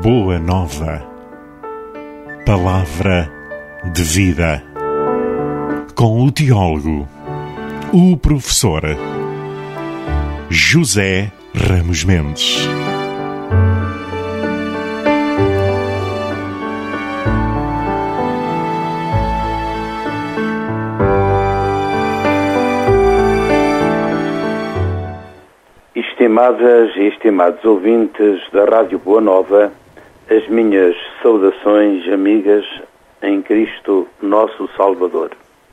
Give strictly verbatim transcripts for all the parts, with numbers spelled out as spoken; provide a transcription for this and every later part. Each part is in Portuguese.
Boa Nova. Palavra de vida. Com o teólogo, o professor José Ramos Mendes. Estimadas e estimados ouvintes da Rádio Boa Nova, as minhas saudações amigas em Cristo Nosso Salvador.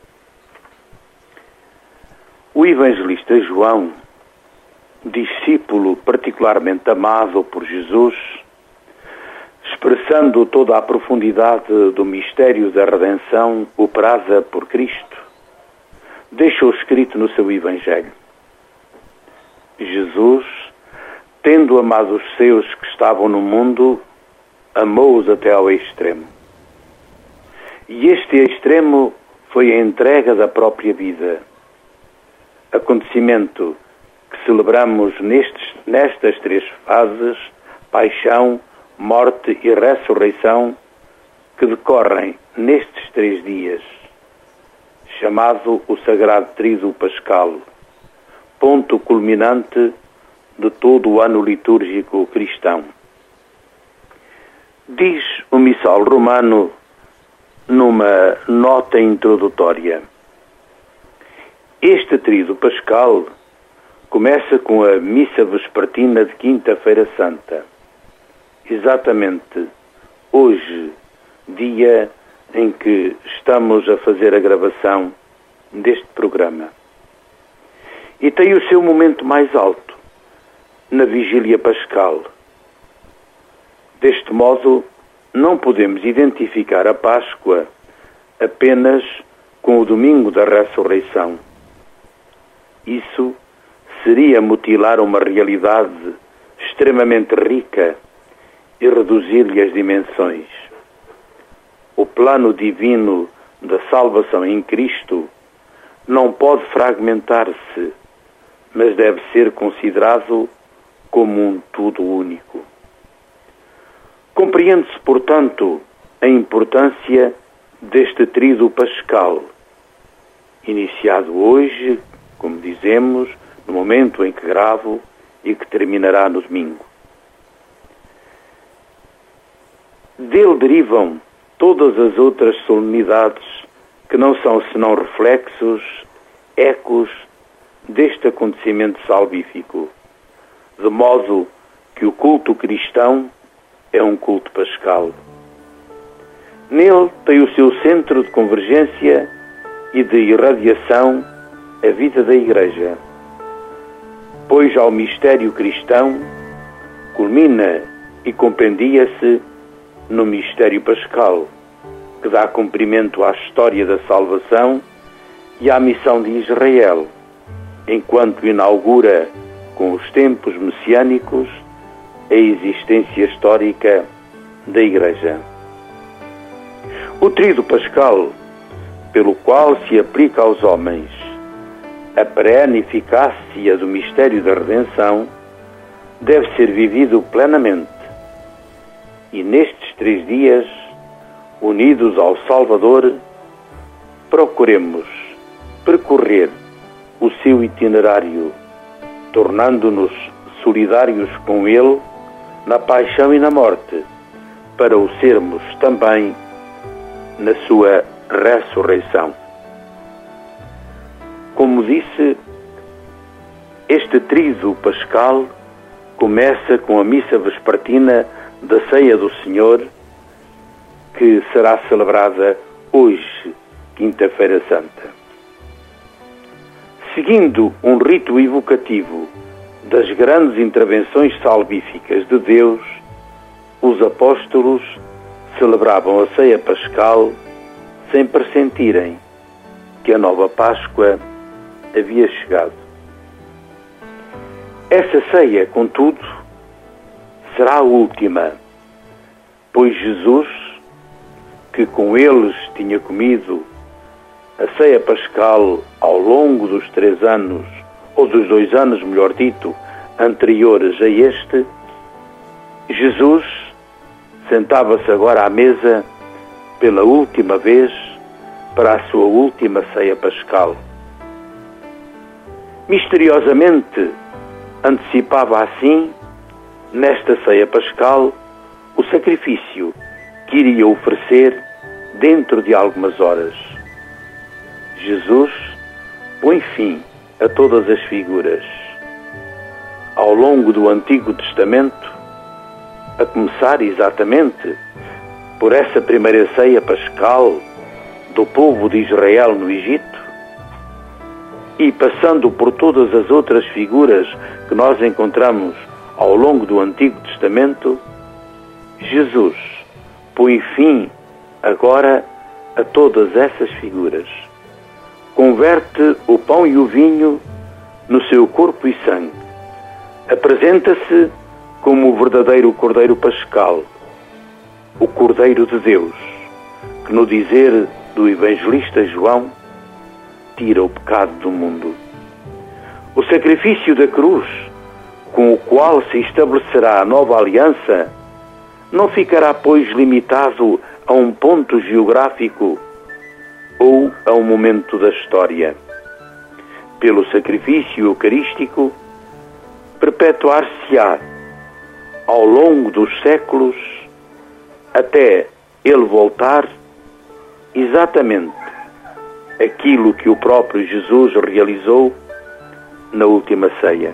O evangelista João, discípulo particularmente amado por Jesus, expressando toda a profundidade do mistério da redenção operada por Cristo, deixou escrito no seu Evangelho: Jesus, tendo amado os seus que estavam no mundo, amou-os até ao extremo. E este extremo foi a entrega da própria vida. Acontecimento que celebramos nestes, nestas três fases, paixão, morte e ressurreição, que decorrem nestes três dias, chamado o Sagrado Tríduo Pascal, ponto culminante de todo o ano litúrgico cristão. Diz o missal romano numa nota introdutória: este tríduo pascal começa com a missa vespertina de Quinta-feira Santa, exatamente hoje, dia em que estamos a fazer a gravação deste programa. E tem o seu momento mais alto na Vigília Pascal. Deste modo, não podemos identificar a Páscoa apenas com o domingo da ressurreição. Isso seria mutilar uma realidade extremamente rica e reduzir-lhe as dimensões. O plano divino da salvação em Cristo não pode fragmentar-se, mas deve ser considerado como um tudo único. Compreende-se, portanto, a importância deste tríduo pascal, iniciado hoje, como dizemos, no momento em que gravo e que terminará no domingo. Dele derivam todas as outras solenidades que não são senão reflexos, ecos deste acontecimento salvífico, de modo que o culto cristão é um culto pascal. Nele tem o seu centro de convergência e de irradiação a vida da Igreja, pois ao mistério cristão culmina e compendia-se no mistério pascal, que dá cumprimento à história da salvação e à missão de Israel, enquanto inaugura com os tempos messiânicos a existência histórica da Igreja. O tríduo pascal, pelo qual se aplica aos homens a perene eficácia do mistério da redenção, deve ser vivido plenamente. E nestes três dias, unidos ao Salvador, procuremos percorrer o seu itinerário, tornando-nos solidários com ele na paixão e na morte, para o sermos também na sua ressurreição. Como disse, este tríduo pascal começa com a missa vespertina da Ceia do Senhor, que será celebrada hoje, Quinta-feira Santa. Seguindo um rito evocativo das grandes intervenções salvíficas de Deus, os apóstolos celebravam a ceia pascal sem pressentirem que a nova Páscoa havia chegado. Essa ceia, contudo, será a última, pois Jesus, que com eles tinha comido a ceia pascal ao longo dos três anos, ou dos dois anos, melhor dito, anteriores a este, Jesus sentava-se agora à mesa pela última vez para a sua última ceia pascal. Misteriosamente antecipava assim, nesta ceia pascal, o sacrifício que iria oferecer dentro de algumas horas. Jesus põe fim a todas as figuras. Ao longo do Antigo Testamento, a começar exatamente por essa primeira ceia pascal do povo de Israel no Egito, e passando por todas as outras figuras que nós encontramos ao longo do Antigo Testamento, Jesus põe fim agora a todas essas figuras. Converte o pão e o vinho no seu corpo e sangue. Apresenta-se como o verdadeiro Cordeiro Pascal, o Cordeiro de Deus, que no dizer do evangelista João, tira o pecado do mundo. O sacrifício da cruz, com o qual se estabelecerá a nova aliança, não ficará, pois, limitado a um ponto geográfico ou a um momento da história. Pelo sacrifício eucarístico, perpetuar-se-á ao longo dos séculos até ele voltar exatamente aquilo que o próprio Jesus realizou na última ceia.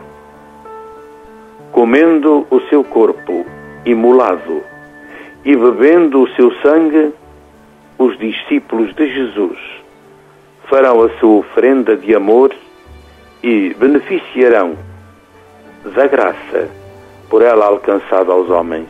Comendo o seu corpo imolado e bebendo o seu sangue, os discípulos de Jesus farão a sua oferenda de amor e beneficiarão da graça por ela alcançada aos homens.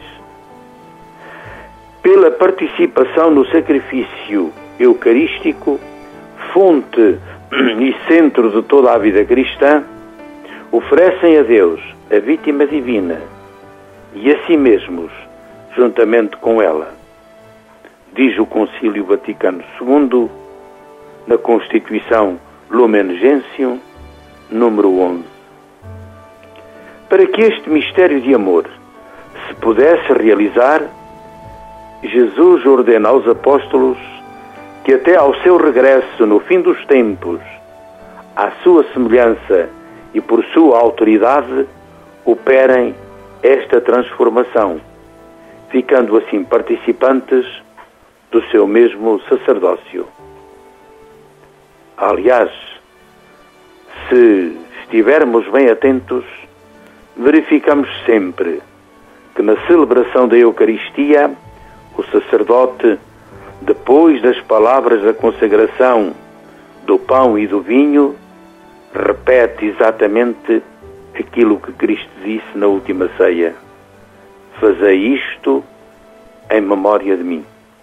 Pela participação no sacrifício eucarístico, fonte e centro de toda a vida cristã, oferecem a Deus a vítima divina e a si mesmos, juntamente com ela. Diz o Concílio Vaticano segundo, na Constituição Lumen Gentium, número onze. Para que este mistério de amor se pudesse realizar, Jesus ordena aos apóstolos que até ao seu regresso no fim dos tempos, à sua semelhança e por sua autoridade, operem esta transformação, ficando assim participantes do seu mesmo sacerdócio. Aliás, se estivermos bem atentos, verificamos sempre que na celebração da Eucaristia, o sacerdote, depois das palavras da consagração do pão e do vinho, repete exatamente aquilo que Cristo disse na última ceia: fazei isto em memória de mim.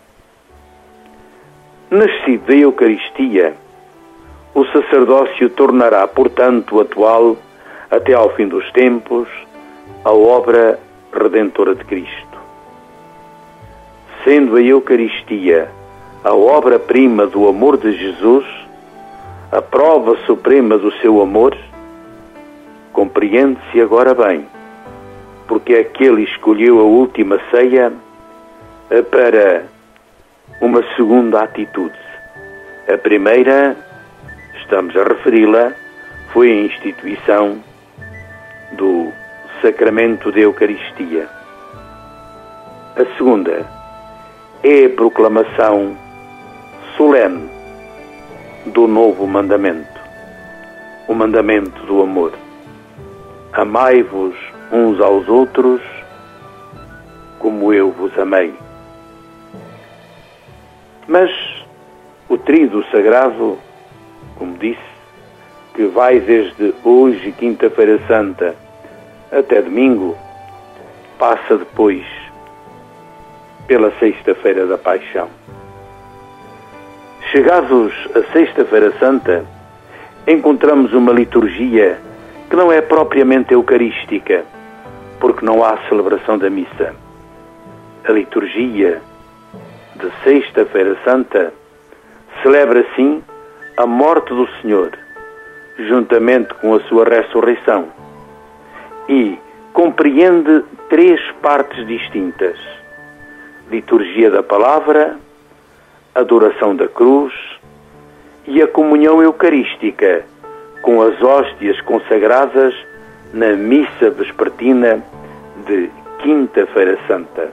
Nascido da Eucaristia, o sacerdócio tornará, portanto, atual, até ao fim dos tempos, a obra redentora de Cristo. Sendo a Eucaristia a obra-prima do amor de Jesus, a prova suprema do seu amor, compreende-se agora bem, porque é que ele escolheu a última ceia para uma segunda atitude. A primeira, estamos a referi-la, foi a instituição do sacramento da Eucaristia. A segunda é a proclamação solene do novo mandamento, o mandamento do amor. Amai-vos uns aos outros como eu vos amei. Mas o tríduo sagrado, como disse, que vai desde hoje, quinta-feira santa, até domingo, passa depois pela sexta-feira da Paixão. Chegados à sexta-feira santa, encontramos uma liturgia que não é propriamente eucarística, porque não há celebração da missa. A liturgia de sexta-feira santa celebra, sim, a morte do Senhor, juntamente com a sua ressurreição, e compreende três partes distintas. liturgia da palavra, adoração da cruz e a comunhão eucarística com as hóstias consagradas na missa vespertina de Quinta-feira Santa.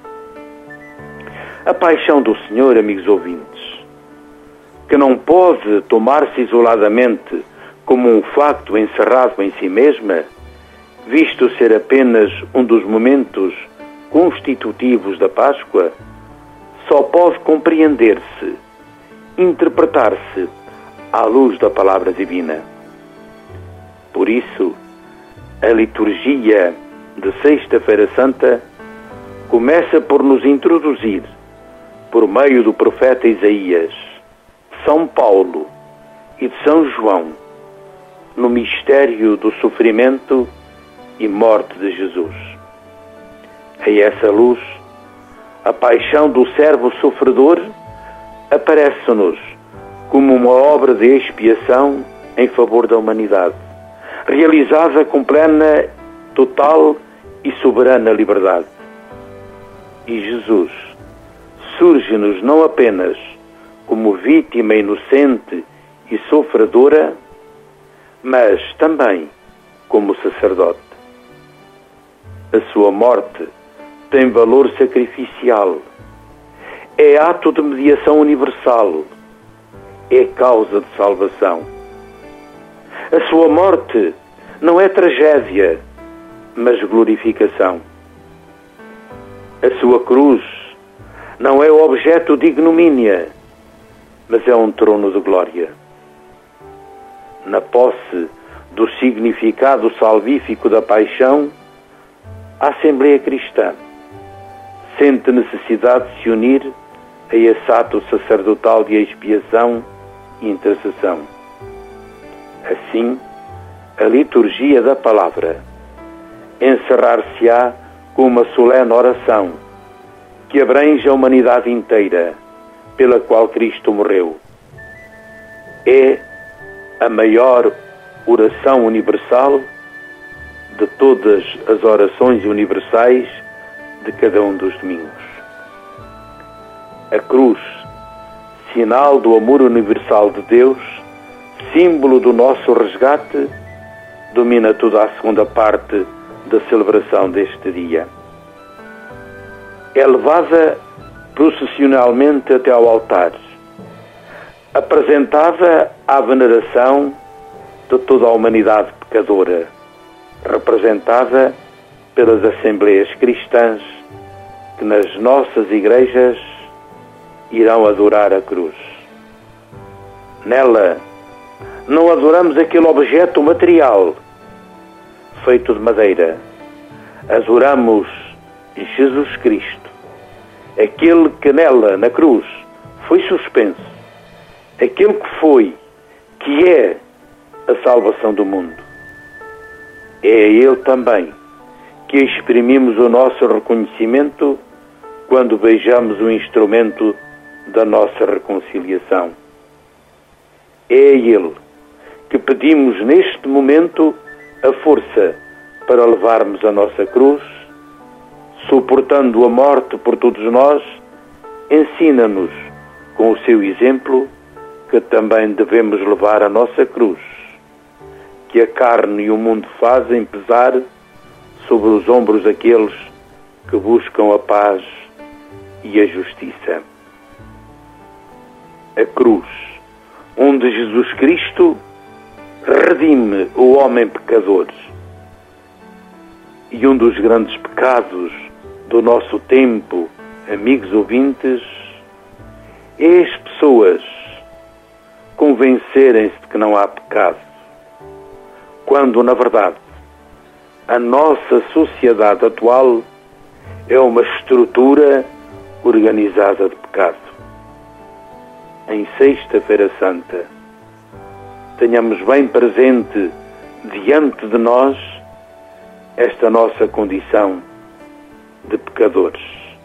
A paixão do Senhor, amigos ouvintes, que não pode tomar-se isoladamente como um facto encerrado em si mesma, visto ser apenas um dos momentos constitutivos da Páscoa, só pode compreender-se, interpretar-se à luz da palavra divina. Por isso, a liturgia de Sexta-feira Santa começa por nos introduzir, por meio do profeta Isaías, São Paulo e de São João, no mistério do sofrimento e morte de Jesus. A essa luz, a paixão do servo sofredor aparece-nos como uma obra de expiação em favor da humanidade, realizada com plena, total e soberana liberdade. E Jesus surge-nos não apenas como vítima inocente e sofredora, mas também como sacerdote. A sua morte tem valor sacrificial, é ato de mediação universal, é causa de salvação. A sua morte não é tragédia, mas glorificação. A sua cruz não é objeto de ignomínia, mas é um trono de glória. Na posse do significado salvífico da paixão, a Assembleia Cristã sente necessidade de se unir a esse ato sacerdotal de expiação e intercessão. Assim, a liturgia da palavra encerrar-se-á com uma solene oração que abrange a humanidade inteira, pela qual Cristo morreu. É a maior oração universal de todas as orações universais de cada um dos domingos. A cruz, sinal do amor universal de Deus, símbolo do nosso resgate, domina toda a segunda parte da celebração deste dia. É levada processionalmente até ao altar, apresentada à veneração de toda a humanidade pecadora, representada pelas assembleias cristãs que nas nossas igrejas irão adorar a cruz. Nela, não adoramos aquele objeto material feito de madeira. Adoramos Jesus Cristo, aquele que nela, na cruz, foi suspenso, aquele que foi, que é a salvação do mundo. É a Ele também que exprimimos o nosso reconhecimento quando beijamos o instrumento da nossa reconciliação. É a Ele que pedimos neste momento a força para levarmos a nossa cruz, suportando a morte por todos nós. Ensina-nos com o seu exemplo que também devemos levar a nossa cruz, que a carne e o mundo fazem pesar sobre os ombros daqueles que buscam a paz e a justiça. A cruz, onde Jesus Cristo redime o homem pecador. E um dos grandes pecados do nosso tempo, amigos ouvintes, é as pessoas convencerem-se de que não há pecado, quando, na verdade, a nossa sociedade atual é uma estrutura organizada de pecado. Em Sexta-feira Santa, tenhamos bem presente diante de nós esta nossa condição de pecadores.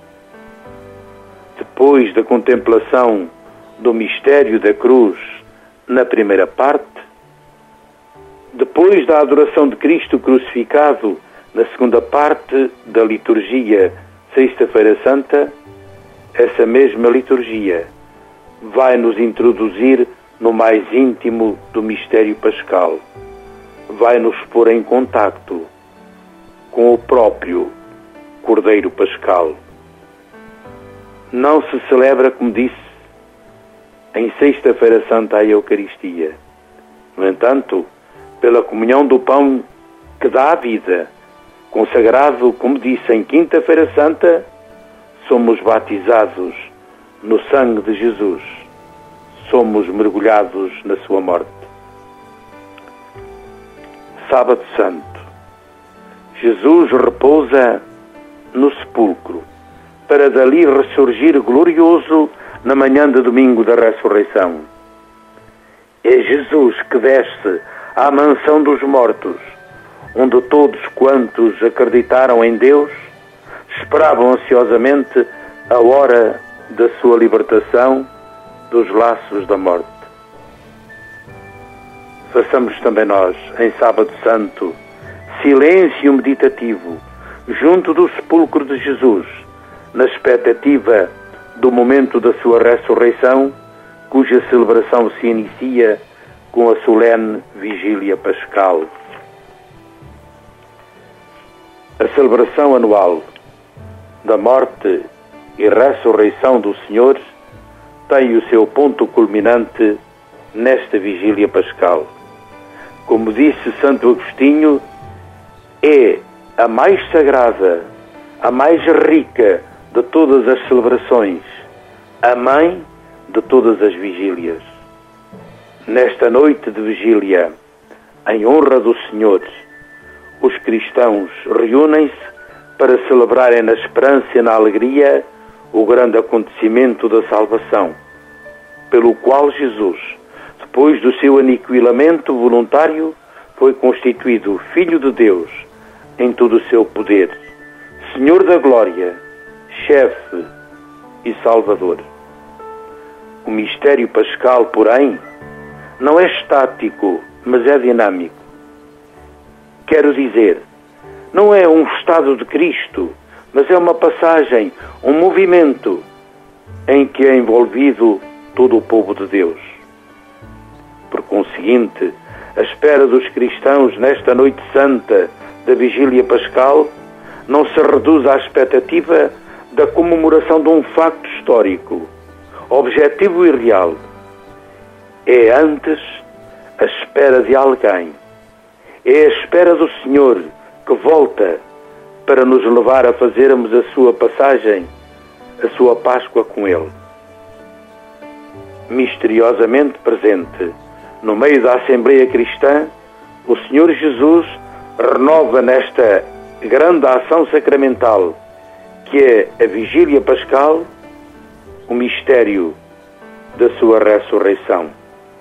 Depois da contemplação do mistério da cruz na primeira parte, depois da adoração de Cristo crucificado na segunda parte da liturgia Sexta-feira Santa, essa mesma liturgia vai nos introduzir no mais íntimo do mistério pascal. Vai nos pôr em contacto com o próprio Cordeiro Pascal. Não se celebra, como disse, em Sexta-feira Santa a Eucaristia. No entanto, pela comunhão do pão que dá a vida, consagrado, como disse, em Quinta-feira Santa, somos batizados no sangue de Jesus. Somos mergulhados na sua morte. Sábado Santo. Jesus repousa no sepulcro, para dali ressurgir glorioso na manhã de domingo da ressurreição. É Jesus que desce à mansão dos mortos, onde todos quantos acreditaram em Deus esperavam ansiosamente a hora da sua libertação dos laços da morte. Façamos também nós, em Sábado Santo, silêncio meditativo junto do sepulcro de Jesus, na expectativa do momento da sua ressurreição, cuja celebração se inicia com a solene vigília pascal. A celebração anual da morte e ressurreição do Senhor tem o seu ponto culminante nesta vigília pascal. Como disse Santo Agostinho, é a mais sagrada, a mais rica de todas as celebrações, a mãe de todas as vigílias. Nesta noite de vigília, em honra do Senhor, os cristãos reúnem-se para celebrarem na esperança e na alegria o grande acontecimento da salvação, pelo qual Jesus, depois do seu aniquilamento voluntário, foi constituído Filho de Deus em todo o seu poder, Senhor da glória, chefe e Salvador. O mistério pascal, porém, não é estático, mas é dinâmico. Quero dizer, não é um estado de Cristo, mas é uma passagem, um movimento em que é envolvido todo o povo de Deus. Por conseguinte, a espera dos cristãos nesta noite santa da vigília pascal não se reduz à expectativa da comemoração de um facto histórico, objetivo e real. É antes a espera de alguém. É a espera do Senhor que volta para nos levar a fazermos a sua passagem, a sua Páscoa com Ele. Misteriosamente presente no meio da Assembleia Cristã, o Senhor Jesus renova nesta grande ação sacramental, que é a vigília pascal, o mistério da sua ressurreição.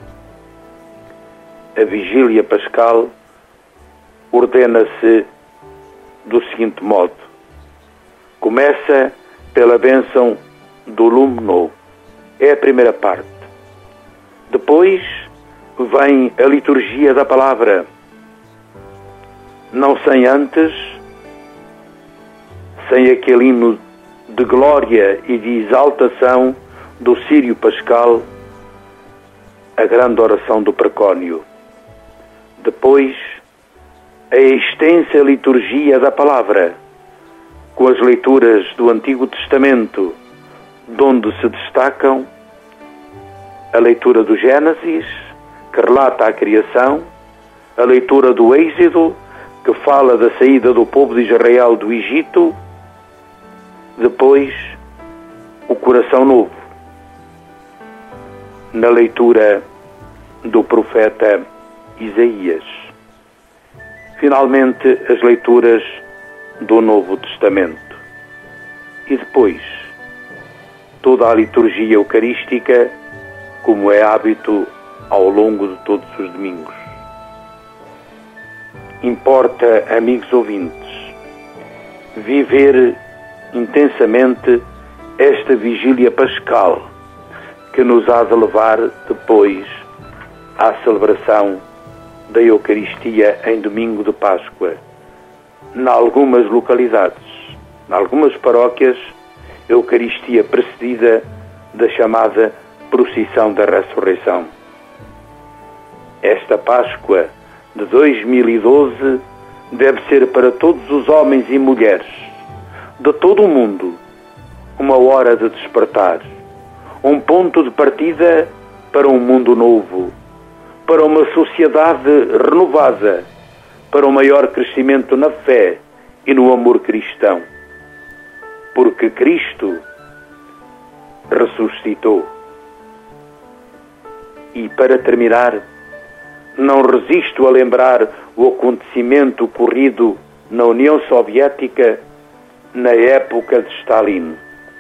A vigília pascal ordena-se do seguinte modo. Começa pela bênção do lume novo. É a primeira parte. Depois vem a liturgia da palavra. Não sem antes, sem aquele hino de glória e de exaltação do Sírio Pascal, a grande oração do precónio. Depois, a extensa liturgia da palavra, com as leituras do Antigo Testamento, donde se destacam a leitura do Gênesis, que relata a criação, a leitura do Êxodo, que fala da saída do povo de Israel do Egito, depois o coração novo, na leitura do profeta Isaías. Finalmente, as leituras do Novo Testamento. E depois, toda a liturgia eucarística, como é hábito ao longo de todos os domingos. Importa, amigos ouvintes, viver intensamente esta vigília pascal, que nos há de levar depois à celebração da Eucaristia em domingo de Páscoa, em algumas localidades, em algumas paróquias, Eucaristia precedida da chamada Procissão da Ressurreição. Esta Páscoa de dois mil e doze deve ser para todos os homens e mulheres de todo o mundo uma hora de despertar, um ponto de partida para um mundo novo, para uma sociedade renovada, para um maior crescimento na fé e no amor cristão. Porque Cristo ressuscitou. E para terminar, não resisto a lembrar o acontecimento ocorrido na União Soviética na época de Stalin.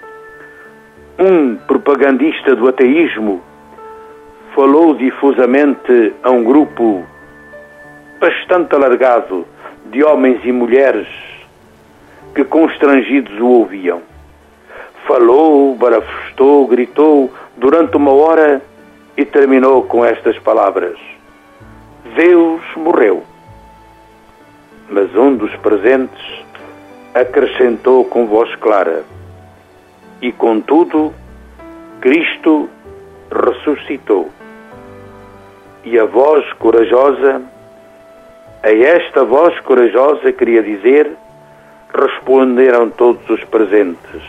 Um propagandista do ateísmo falou difusamente a um grupo bastante alargado de homens e mulheres que constrangidos o ouviam. Falou, barafustou, gritou durante uma hora e terminou com estas palavras: Deus morreu. Mas um dos presentes acrescentou com voz clara: e contudo, Cristo ressuscitou. E a voz corajosa, a esta voz corajosa queria dizer, responderam todos os presentes: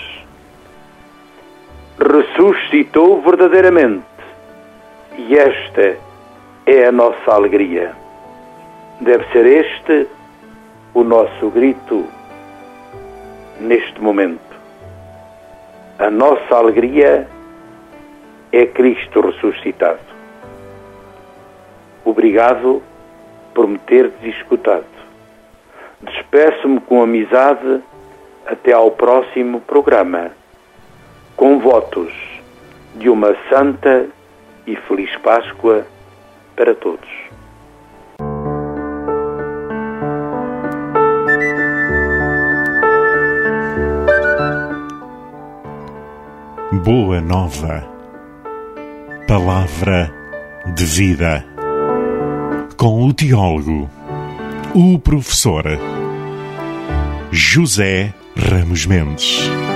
ressuscitou verdadeiramente, e esta é a nossa alegria. Deve ser este o nosso grito neste momento. A nossa alegria é Cristo ressuscitado. Obrigado por me teres escutado. Despeço-me com amizade até ao próximo programa, com votos de uma santa e feliz Páscoa para todos. Boa Nova. Palavra de vida. Com o teólogo, o professor José Ramos Mendes.